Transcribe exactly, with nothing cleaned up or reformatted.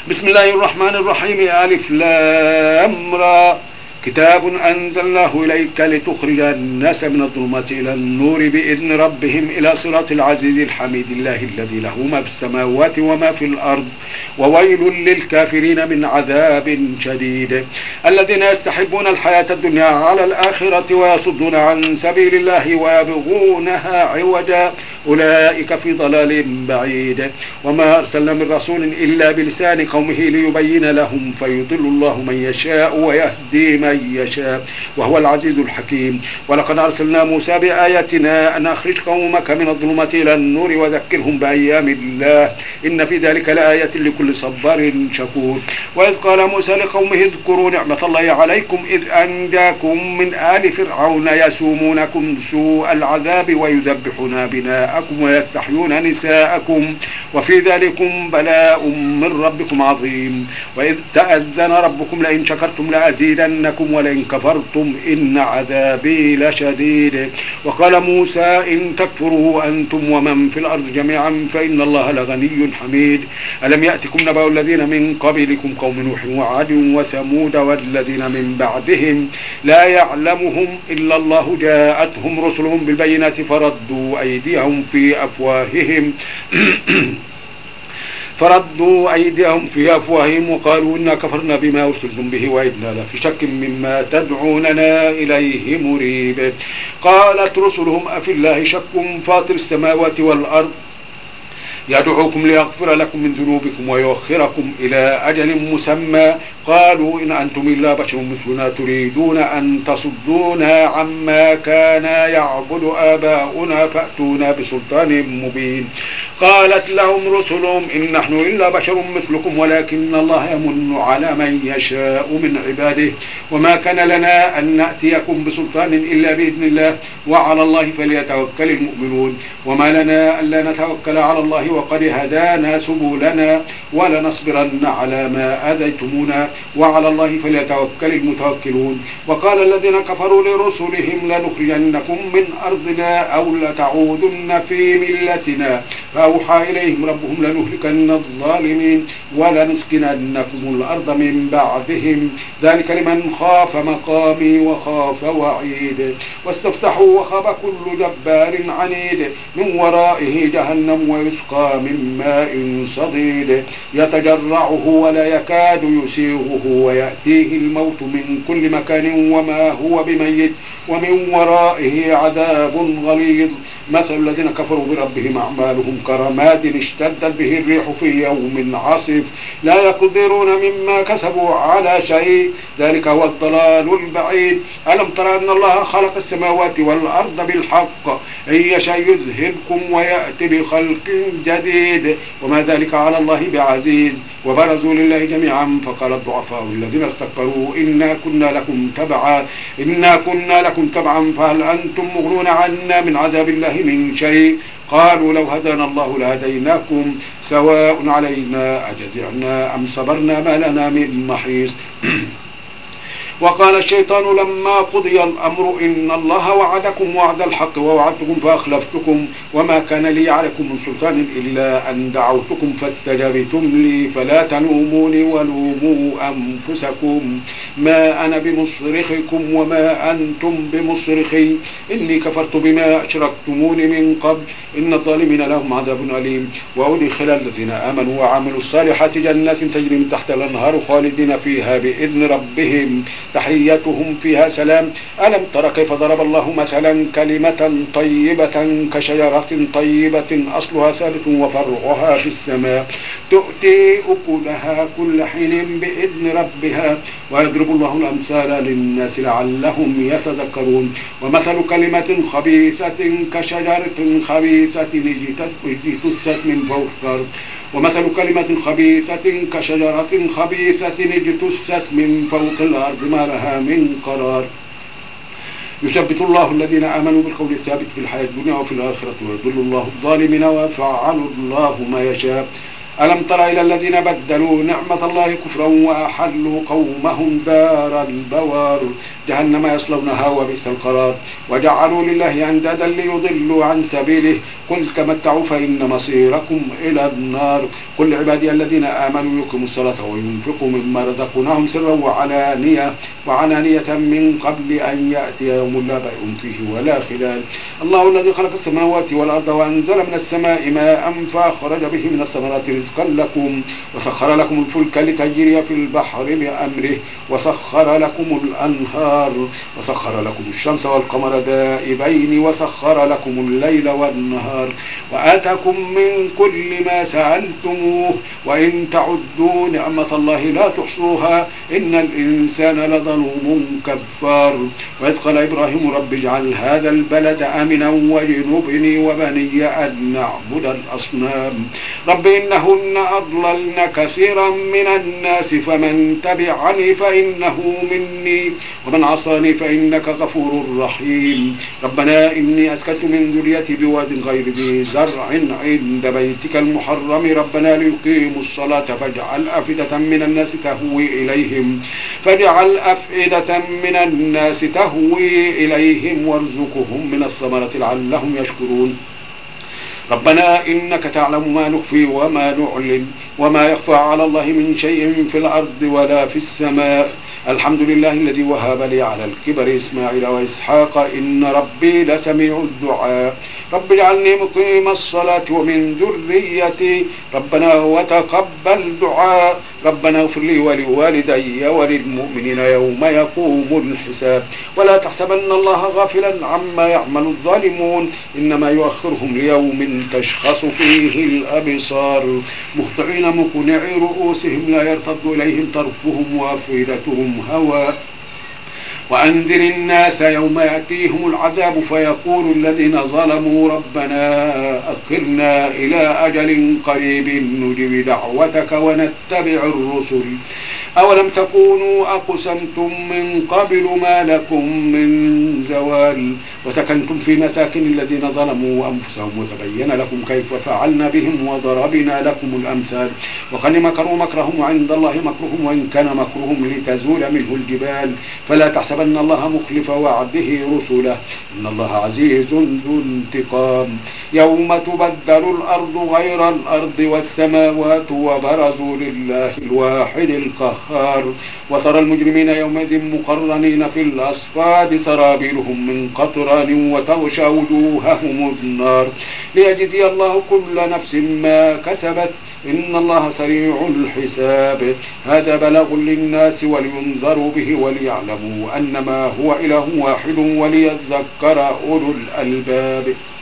بسم الله الرحمن الرحيم. ألف لام را. كتاب أنزلناه إليك لتخرج الناس من الظلمات إلى النور بإذن ربهم إلى صراط العزيز الحميد الله الذي له ما في السماوات وما في الأرض وويل للكافرين من عذاب شديد. الذين يستحبون الحياة الدنيا على الآخرة ويصدون عن سبيل الله ويبغونها عوجا أولئك في ضلال بعيد. وما أرسلنا من رسول إلا بلسان قومه ليبين لهم فيضل الله من يشاء ويهدي من يشاء وهو العزيز الحكيم. ولقد أرسلنا موسى بآياتنا أن أخرج قومك من الظلمات إلى النور وذكرهم بأيام الله إن في ذلك لآية لكل صبار شكور. وإذ قال موسى لقومه اذكروا نعمة الله عليكم إذ أنجاكم من آل فرعون يسومونكم سوء العذاب ويذبحون أبناءكم ويستحيون نساءكم وفي ذلكم بلاء من ربكم عظيم. وإذ تأذن ربكم لئن شكرتم لأزيدنكم ولئن كفرتم إن عذابي لشديد. وقال موسى إن تكفروا أنتم ومن في الأرض جميعا فإن الله لغني حميد. ألم يأتكم نبأ الذين من قبلكم قوم نوح وعاد وثمود والذين من بعدهم لا يعلمهم إلا الله جاءتهم رسلهم بالبينات فردوا أيديهم في أفواههم فردوا أيديهم في أفواههم وقالوا إنا كفرنا بما أرسلتم به وإنا لفي شك مما تدعوننا إليه مريب. قالت رسلهم أفي الله شك فاطر السماوات والأرض يدعوكم ليغفر لكم من ذنوبكم ويؤخركم إلى أجل مسمى قالوا إن أنتم إلا بشر مثلنا تريدون أن تصدونا عما كان يعبد آباؤنا فأتونا بسلطان مبين. قالت لهم رسلهم إن نحن إلا بشر مثلكم ولكن الله يمن على من يشاء من عباده وما كان لنا أن نأتيكم بسلطان إلا بإذن الله وعلى الله فليتوكل المؤمنون. وما لنا ألا نتوكل على الله وقد هدانا سبلنا ولنصبرن على ما آذيتمونا وعلى الله فليتوكل المتوكلون. وقال الذين كفروا لرسلهم لنخرجنكم من أرضنا أو لتعودن في ملتنا فأوحى إليهم ربهم لنهلكن الظالمين ولنسكننكم الأرض من بعدهم ذلك لمن خاف مقامي وخاف وعيد. واستفتحوا وخاب كل جبار عنيد من ورائه جهنم ويسقى من ماء صديد يتجرعه ولا يكاد يسيغه ويأتيه الموت من كل مكان وما هو بميت ومن ورائه عذاب غليظ. مثل الذين كفروا بربهم أعمالهم كرماد اشتدت به الريح في يوم عاصف لا يقدرون مما كسبوا على شيء ذلك هو الضلال البعيد. ألم تر أن الله خلق السماوات والأرض بالحق إن يشاء يذهبكم ويأتي بخلق جديد وما ذلك على الله بعزيز. وبرزوا لله جميعا فقال الضعفاء الذين استكبروا إنا كنا لكم تبعا إنا كنا لكم تبعا فهل أنتم مغنون عنا من عذاب الله من شيء قالوا لو هدانا الله لهديناكم سواء علينا أجزعنا أم صبرنا ما لنا من محيص. وقال الشيطان لما قضي الأمر إن الله وعدكم وعد الحق ووعدتكم فأخلفتكم وما كان لي عليكم من سلطان إلا أن دعوتكم فاستجبتم لي فلا تلوموني ولوموا أنفسكم ما أنا بمصرخكم وما أنتم بمصرخي إني كفرت بما أشركتمون من قبل إن الظالمين لهم عذاب أليم. وأدخل الذين آمنوا وعملوا الصالحات جنات تجري من تحت الأنهار خالدين فيها بإذن ربهم تحيتهم فيها سلام. ألم تر كيف ضرب الله مثلا كلمة طيبة كشجرة طيبة أصلها ثابت وفرعها في السماء تؤتي أكلها كل حين بإذن ربها ويضرب الله الأمثال للناس لعلهم يتذكرون. ومثل كلمة خبيثة كشجرة خبيثة اجتثت من فوق الأرض ومثل كلمة خبيثة كشجرة خبيثة اجتثت من فوق الأرض ما لها من قرار. يثبت الله الذين آمنوا بالقول الثابت في الحياة الدنيا وفي الآخرة ويضل الله الظالمين ويفعل الله ما يشاء. ألم تر إلى الذين بدلوا نعمة الله كفرا وأحلوا قومهم دار البوار جهنم يصلونها وبئس القرار وجعلوا لله أندادا ليضلوا عن سبيله قل تمتعوا فإن مصيركم إلى النار قل عبادي الذين آمنوا يقيموا الصلاة وينفقوا مما رزقناهم سرا وعلانية وعنانية من قبل أن يأتي يوم لا بيع فيه ولا خلال الله الذي خلق السماوات والأرض وأنزل من السماء ماء فأخرج به من الثمرات رزقا لكم وسخر لكم الفلك لتجري في البحر بأمره وسخر لكم الأنهار وسخر لكم الشمس والقمر دائبين وسخر لكم الليل والنهار وآتاكم من كل ما سألتموه وإن تعدوا نعمة الله لا تحصوها إن الإنسان لظلوم كفار وإذ قال إبراهيم رب اجعل هذا البلد آمنا واجنبني وبني أن نعبد الأصنام رب إنهن أضللن كثيرا من الناس فمن تبعني فإنه مني ومن عصاني فإنك غفور رحيم ربنا إني أسكنت من ذريتي بواد غير ذي زرع عند بيتك المحرم ربنا ليقيموا الصلاة فاجعل أفئدة من الناس تهوي إليهم فاجعل أفئدة من الناس تهوي إليهم وارزقهم من الثمرة لعلهم يشكرون ربنا إنك تعلم ما نخفي وما نعلن وما يخفى على الله من شيء في الأرض ولا في السماء الحمد لله الذي وهب لي على الكبر إسماعيل وإسحاق إن ربي لسميع الدعاء رب اجعلني مقيم الصلاة ومن ذريتي ربنا وتقبل دعاء ربنا اغفر لي ولوالدي وللمؤمنين يوم يقوم الحساب ولا تحسبن الله غافلا عما يعمل الظالمون إنما يؤخرهم ليوم تشخص فيه الأبصار مهطعين مقنعي رؤوسهم لا يرتد إليهم طرفهم وأفئدتهم هواء وأنذر الناس يوم يأتيهم العذاب فيقول الذين ظلموا ربنا أخرنا إلى أجل قريب نجب دعوتك ونتبع الرسل أولم تكونوا أقسمتم من قبل ما لكم من زوال وسكنتم في مساكن الذين ظلموا أنفسهم وتبين لكم كيف فعلنا بهم وضربنا لكم الأمثال وقد مكروا مكرهم وعند الله مكرهم وإن كان مكرهم لتزول منه الجبال فلا تحسبن الله مخلف وعده رسله إن الله عزيز ذو انتقام يوم تبدل الأرض غير الأرض والسماوات وبرزوا لله الواحد القهار وترى المجرمين يومئذ مقرنين في الأصفاد سرابيلهم من قطران وتغشى وجوههم النار ليجزي الله كل نفس ما كسبت إن الله سريع الحساب هذا بلاغ للناس ولينذروا به وليعلموا أنما هو إله واحد وليذكر أولو الألباب.